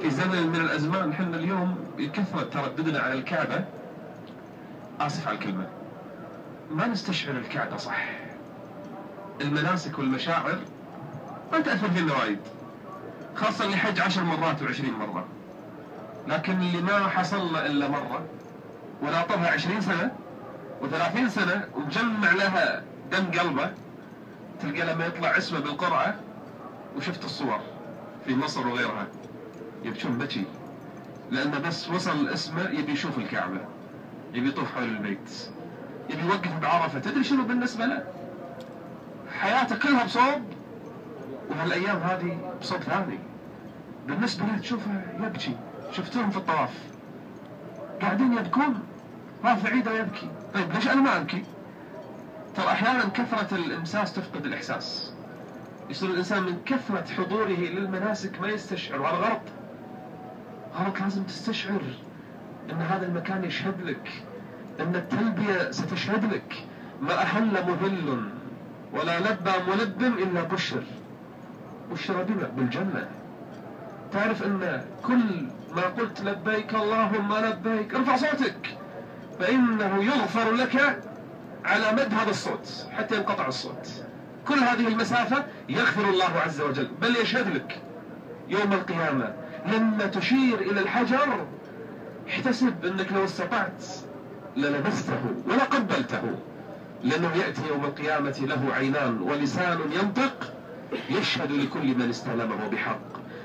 في زمن من الأزمان حنا اليوم بكثرة ترددنا على الكعبة، آسف على الكلمة، ما نستشعر الكعبة صح. المناسك والمشاعر ما تأثر فينا وايد، خاصة اللي حج 10 مرات و20 مرة، لكن اللي ما حصلنا إلا مرة وناطرها 20 سنة و30 سنة ومجمع لها دم قلبه، تلقى لما يطلع اسمه بالقرعة وشفت الصور في مصر وغيرها يبكون بكي، لأنه بس وصل اسمه يبي يشوف الكعبة، يبي يطوف حول البيت، يبي يوقف بعرفة. تدري شنو بالنسبة له؟ حياته كلها بصوب، وهالأيام هذه بصوب ثاني. بالنسبة له تشوفه يبكي. شفتوهم في الطواف قاعدين يبكون، رافع ايده يبكي. طيب ليش أنا ما أبكي؟ ترى أحيانا كثرة الإمساس تفقد الإحساس، يصير الإنسان من كثرة حضوره للمناسك ما يستشعر، وهذا غلط. غلط، لازم تستشعر أن هذا المكان يشهد لك، أن التلبية ستشهد لك. ما أهل مهل ولا لبى ملب إلا بشر بما بالجنة. تعرف أن كل ما قلت لبيك اللهم لبيك ارفع صوتك، فإنه يغفر لك على مد هذا الصوت حتى ينقطع الصوت. كل هذه المسافة يغفر الله عز وجل، بل يشهد لك يوم القيامة لما تشير إلى الحجر. احتسب أنك لو استطعت للمسته ولا قبلته، لأنه يأتي يوم القيامة له عينان ولسان ينطق يشهد لكل من استلمه بحق.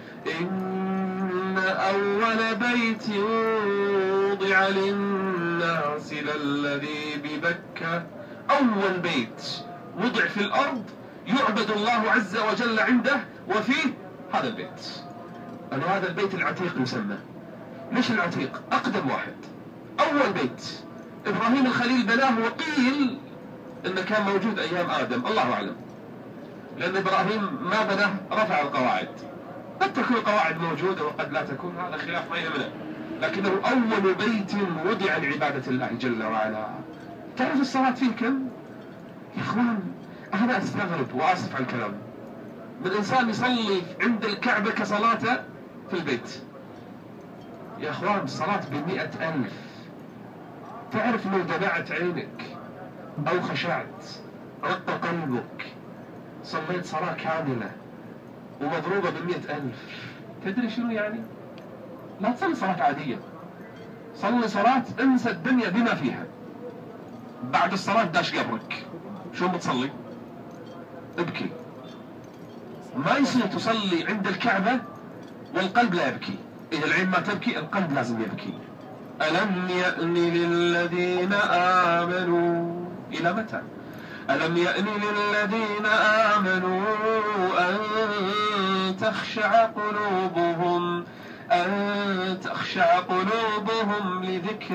إن أول بيت وضع للناس للذي ببكة. أول بيت وضع في الأرض يعبد الله عز وجل عنده وفيه هذا البيت. هذا البيت العتيق يسمى. ليش العتيق؟ أقدم واحد، أول بيت. إبراهيم الخليل بناه، وقيل إنه كان موجود أيام آدم، الله أعلم، لأن إبراهيم ما بناه رفع القواعد. قد تكون القواعد موجودة وقد لا تكون، هذا خلاف ما يهمنا، لكنه أول بيت وضع لعبادة الله جل وعلا. تعرف الصلاة فيه كم؟ يا إخوان أنا أستغرب وآسف على الكلام من إنسان يصلي عند الكعبة كصلاته في البيت. يا إخوان الصلاة ب100,000. تعرف لو دمعت عينك أو خشعت رق قلبك صليت صلاة كاملة ومضروبة ب100,000، تدري شنو يعني؟ لا تصلي صلاة عادية، صلي صلاة انسى الدنيا بما فيها. بعد الصلاة داش قبرك، شو بتصلي؟ ابكي. ما يصير تصلي عند الكعبة والقلب لا يبكي. إذا العين ما تبكي القلب لازم يبكي. ألم يأن للذين آمنوا، إلى متى؟ ألم يأن للذين آمنوا أن تخشع قلوبهم لذكر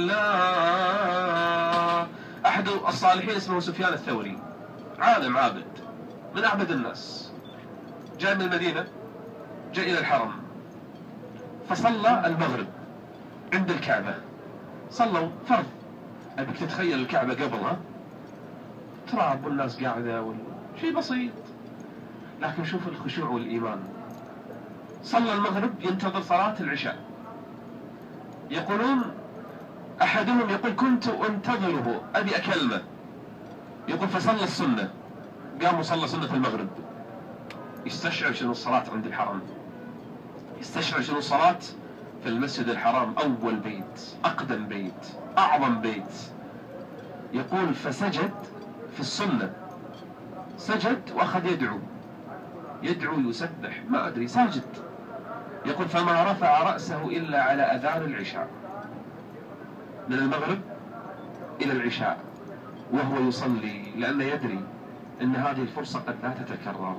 الله. أحد الصالحين اسمه سفيان الثوري، عالم عابد من أعبد الناس، جاء من المدينة، جاء إلى الحرم فصلى المغرب عند الكعبة. صلوا فرض. أبيك تتخيل الكعبة قبلها تراب والناس قاعدة شيء بسيط، لكن شوف الخشوع والإيمان. صلى المغرب ينتظر صلاة العشاء. يقولون أحدهم يقول كنت أنتظره أبي أكلمه، يقول فصلى السنة، قام وصلى سنة المغرب. يستشعر شنو الصلاة عند الحرم، يستشعر شنو الصلاة في المسجد الحرام. أول بيت، أقدم بيت، أعظم بيت. يقول فسجد في السنة، سجد وأخذ يدعو يسبح، ما أدري ساجد. يقول فما رفع رأسه إلا على أذان العشاء، من المغرب إلى العشاء وهو يصلي، لأنه يدري أن هذه الفرصة قد لا تتكرر.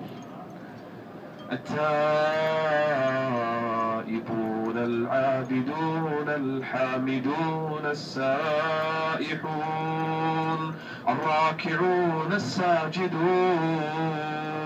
التائبون العابدون الحامدون السائحون الراكعون الساجدون